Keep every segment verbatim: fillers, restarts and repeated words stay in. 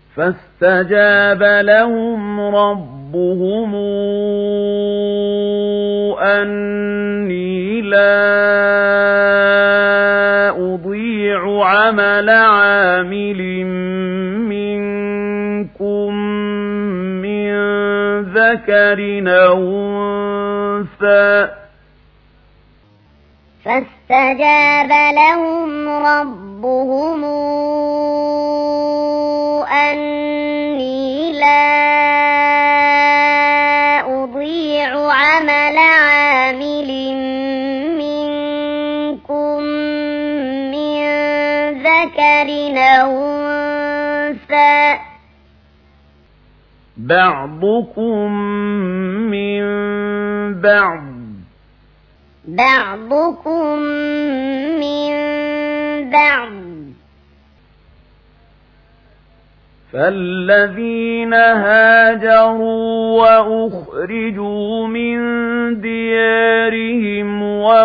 فاستجاب لهم ربهم أني لا أضيع عمل عامل منكم من ذكر أو أنثى فاستجاب لهم ربهم أني لا أضيع عمل عامل منكم من ذكر أو أنثى بعضكم من بعض بعضكم من بعض فالذين هاجروا وأخرجوا من ديارهم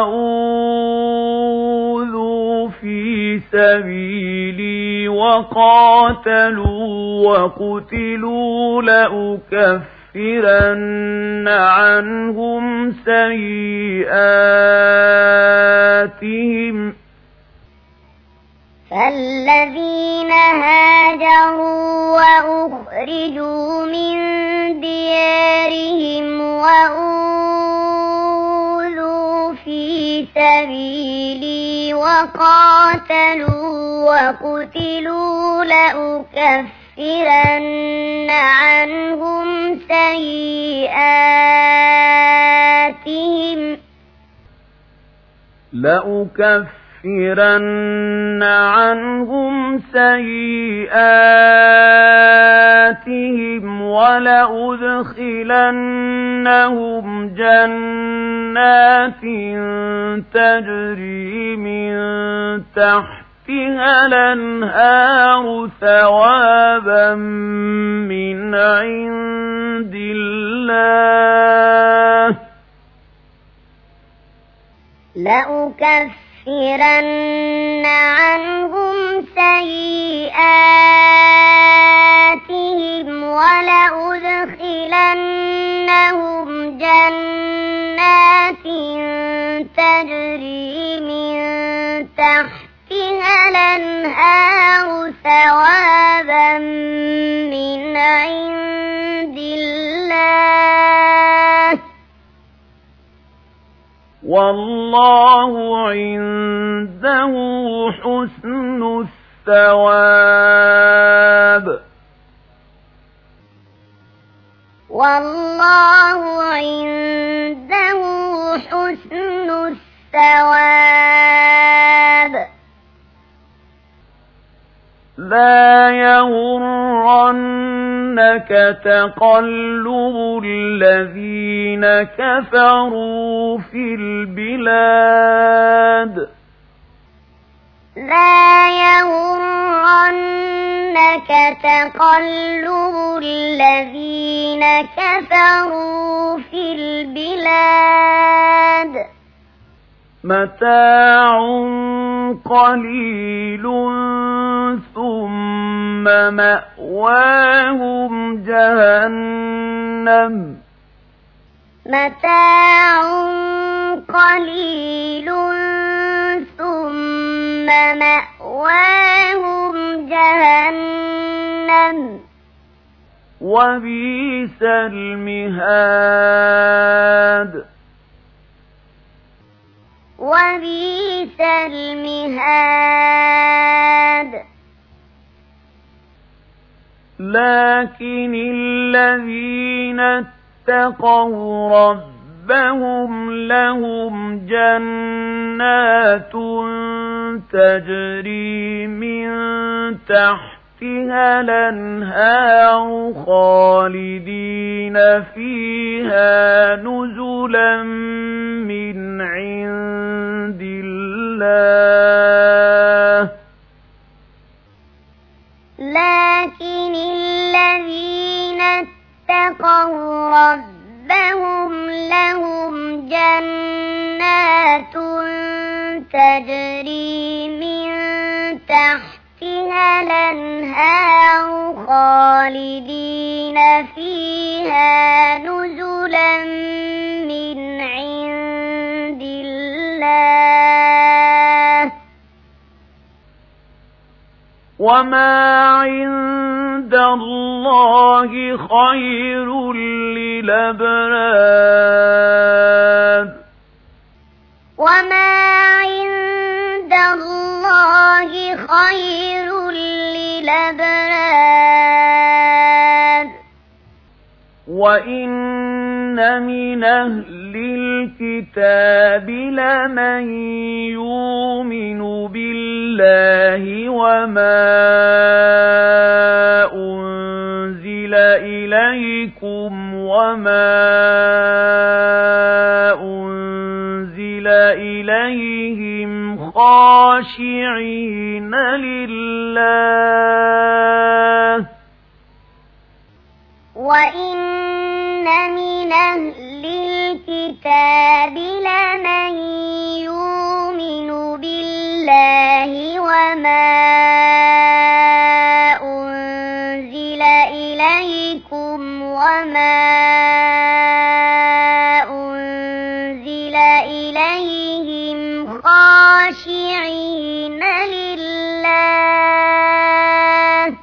وأوذوا في سبيلي وقاتلوا وقتلوا لأكفرن عنهم سيئاتهم فالذين هاجروا وأخرجوا من ديارهم وأوذوا في سبيلي وقاتلوا وقتلوا لأكفرن عنهم سيئاتهم لأكفرن لأكفرن عنهم سيئاتهم ولأدخلنهم جنات تجري من تحتها الأنهار ثوابا من عند الله لأكفرن عنهم سيئاتهم ولأدخلنهم جنات تجري من تحتها الأنهار ثوابا من عند الله والله عنده حسن الثواب والله عنده حسن الثواب لا يغرنك تقلب الذين كفروا في البلاد لا يغرنك تقلب الذين كفروا في البلاد متاع قليل ثم مأواهم جهنم متاع قليل ثم مأواهم جهنم وبئس المهاد وبئس المهاد لكن الذين اتقوا ربهم لهم جنات تجري من تحتها الأنهار خالدين فيها نزلا من عند الله لكن الذين اتقوا ربهم لهم جنات تجري من تحتها الأنهار خالدين خالدين فيها نزلا من عند الله وما عند الله خير للأبرار وما عند الله خير للأبرار وإن من أهل الكتاب لمن يؤمن بالله وما أنزل إليكم وما أنزل إليهم خاشعين لله وإن من أهل الكتاب لمن يؤمن بالله وما أنزل إليكم وما أنزل إليهم خاشعين لله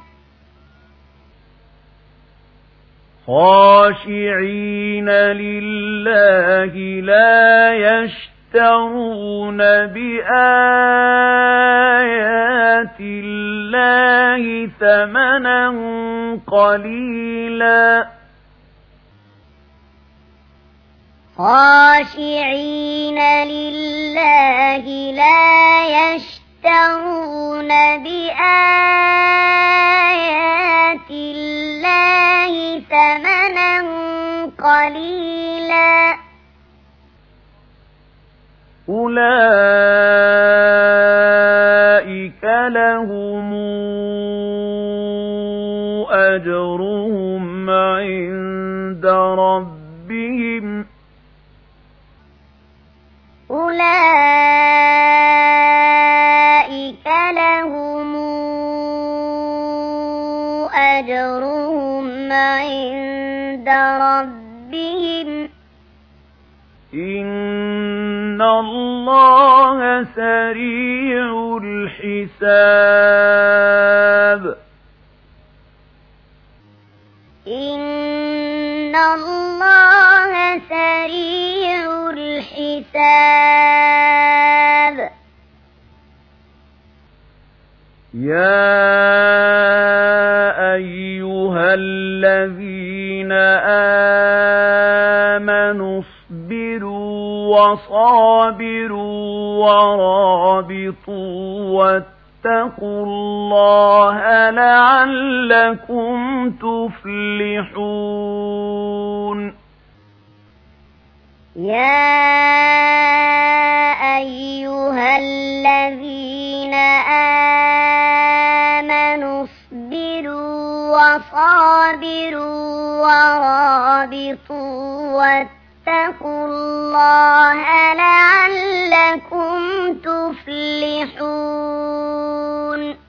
خاشعين لله لا يشترون بآيات الله ثمنا قليلا خاشعين لله لا يشترون بآيات الله ثمنا قليلا أولئك لهم أجرهم عند ربهم أولئك لهم أجرهم عند ربهم إن الله سريع الحساب إن الله سريع الحساب يا أيها الذين آمنوا اصبروا وصابروا ورابطوا واتقوا الله لعلكم تفلحون يا أيها الذين آمنوا اصبروا وصابروا ورابطوا واتقوا الله لعلكم تفلحون